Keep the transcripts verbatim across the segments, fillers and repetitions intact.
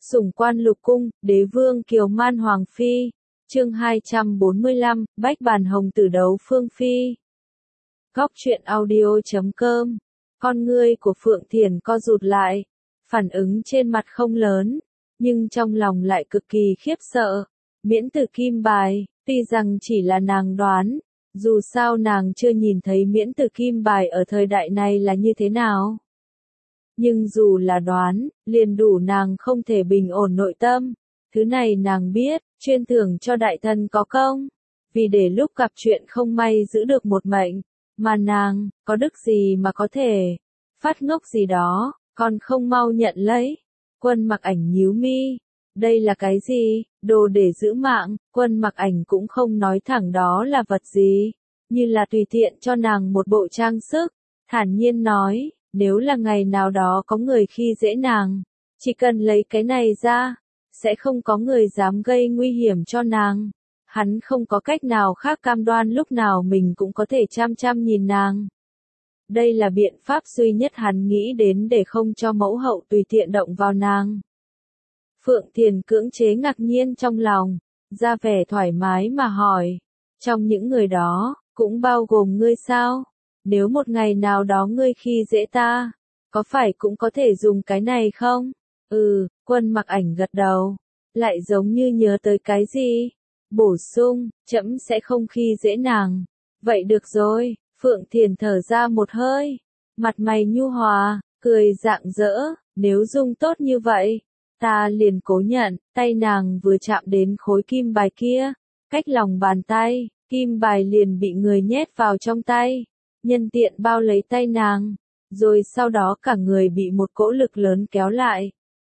Sủng quan lục cung, đế vương kiều man hoàng phi. Chương hai trăm bốn mươi lăm, bách bàn hồng tử đấu phương phi. Góc truyện audio chấm com. Con ngươi của Phượng Thiền co rụt lại, phản ứng trên mặt không lớn, nhưng trong lòng lại cực kỳ khiếp sợ. Miễn tử kim bài, tuy rằng chỉ là nàng đoán, dù sao nàng chưa nhìn thấy miễn tử kim bài ở thời đại này là như thế nào. Nhưng dù là đoán, liền đủ nàng không thể bình ổn nội tâm. Thứ này nàng biết, chuyên thưởng cho đại thần có công. Vì để lúc gặp chuyện không may giữ được một mệnh, mà nàng, có đức gì mà có thể phát ngốc gì đó, còn không mau nhận lấy. Quân Mặc Ảnh nhíu mi. Đây là cái gì? Đồ để giữ mạng. Quân Mặc Ảnh cũng không nói thẳng đó là vật gì, như là tùy tiện cho nàng một bộ trang sức. Thản nhiên nói, nếu là ngày nào đó có người khi dễ nàng, chỉ cần lấy cái này ra, sẽ không có người dám gây nguy hiểm cho nàng. Hắn không có cách nào khác cam đoan lúc nào mình cũng có thể chăm chăm nhìn nàng. Đây là biện pháp duy nhất hắn nghĩ đến để không cho mẫu hậu tùy tiện động vào nàng. Phượng Thiền cưỡng chế ngạc nhiên trong lòng, ra vẻ thoải mái mà hỏi, trong những người đó, cũng bao gồm ngươi sao? Nếu một ngày nào đó ngươi khi dễ ta, có phải cũng có thể dùng cái này không? Ừ, Quân Mặc Ảnh gật đầu, lại giống như nhớ tới cái gì. Bổ sung, trẫm sẽ không khi dễ nàng. Vậy được rồi, Phượng Thiền thở ra một hơi, mặt mày nhu hòa, cười rạng rỡ, nếu dung tốt như vậy, ta liền cố nhận. Tay nàng vừa chạm đến khối kim bài kia, cách lòng bàn tay, kim bài liền bị người nhét vào trong tay, nhân tiện bao lấy tay nàng, rồi sau đó cả người bị một cỗ lực lớn kéo lại.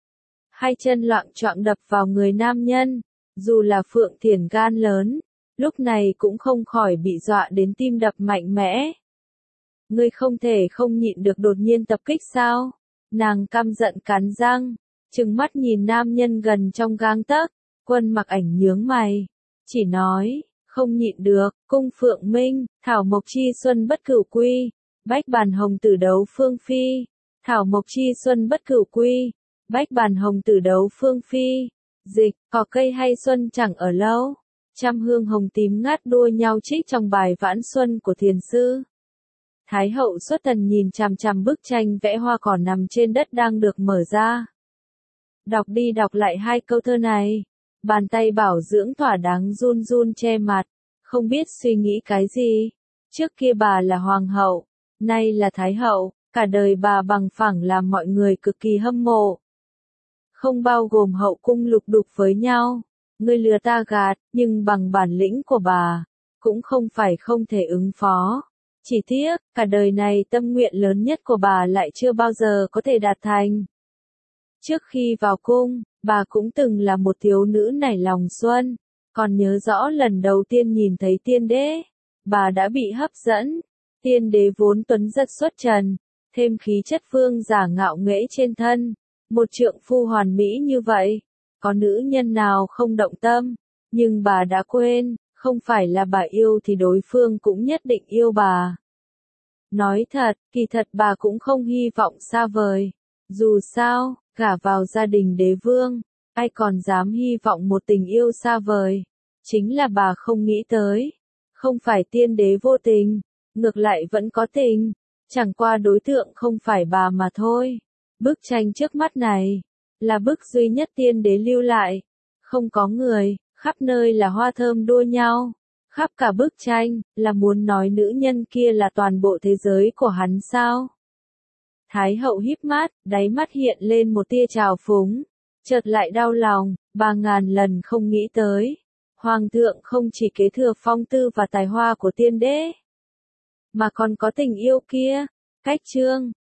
Hai chân loạng choạng đập vào người nam nhân, dù là Phượng Thiền gan lớn, lúc này cũng không khỏi bị dọa đến tim đập mạnh mẽ. Ngươi không thể không nhịn được đột nhiên tập kích sao? Nàng căm giận cắn răng, trừng mắt nhìn nam nhân gần trong gang tấc. Quân Mặc Ảnh nhướng mày, chỉ nói, không nhịn được. Cung Phượng Minh, thảo mộc chi xuân bất cửu quy, bách bàn hồng tử đấu phương phi. Thảo mộc chi xuân bất cửu quy, bách bàn hồng tử đấu phương phi. Dịch, cỏ cây hay xuân chẳng ở lâu, trăm hương hồng tím ngát đua nhau trích trong bài vãn xuân của thiền sư. Thái hậu xuất thần nhìn chằm chằm bức tranh vẽ hoa cỏ nằm trên đất đang được mở ra. Đọc đi đọc lại hai câu thơ này, bàn tay bảo dưỡng thỏa đáng run run che mặt, không biết suy nghĩ cái gì. Trước kia bà là hoàng hậu, nay là thái hậu, cả đời bà bằng phẳng làm mọi người cực kỳ hâm mộ. Không bao gồm hậu cung lục đục với nhau, ngươi lừa ta gạt, nhưng bằng bản lĩnh của bà, cũng không phải không thể ứng phó. Chỉ tiếc, cả đời này tâm nguyện lớn nhất của bà lại chưa bao giờ có thể đạt thành. Trước khi vào cung, bà cũng từng là một thiếu nữ nảy lòng xuân, còn nhớ rõ lần đầu tiên nhìn thấy tiên đế, bà đã bị hấp dẫn. Tiên đế vốn tuấn giật xuất trần, thêm khí chất vương giả ngạo nghễ trên thân. Một trượng phu hoàn mỹ như vậy, có nữ nhân nào không động tâm, nhưng bà đã quên, không phải là bà yêu thì đối phương cũng nhất định yêu bà. Nói thật, kỳ thật bà cũng không hy vọng xa vời. Dù sao, gả vào gia đình đế vương, ai còn dám hy vọng một tình yêu xa vời. Chính là bà không nghĩ tới, không phải tiên đế vô tình, ngược lại vẫn có tình, chẳng qua đối tượng không phải bà mà thôi. Bức tranh trước mắt này, là bức duy nhất tiên đế lưu lại. Không có người, khắp nơi là hoa thơm đua nhau. Khắp cả bức tranh, là muốn nói nữ nhân kia là toàn bộ thế giới của hắn sao? Thái hậu híp mắt, đáy mắt hiện lên một tia trào phúng. Chợt lại đau lòng, bà ngàn lần không nghĩ tới. Hoàng thượng không chỉ kế thừa phong tư và tài hoa của tiên đế, mà còn có tình yêu kia. Cách chương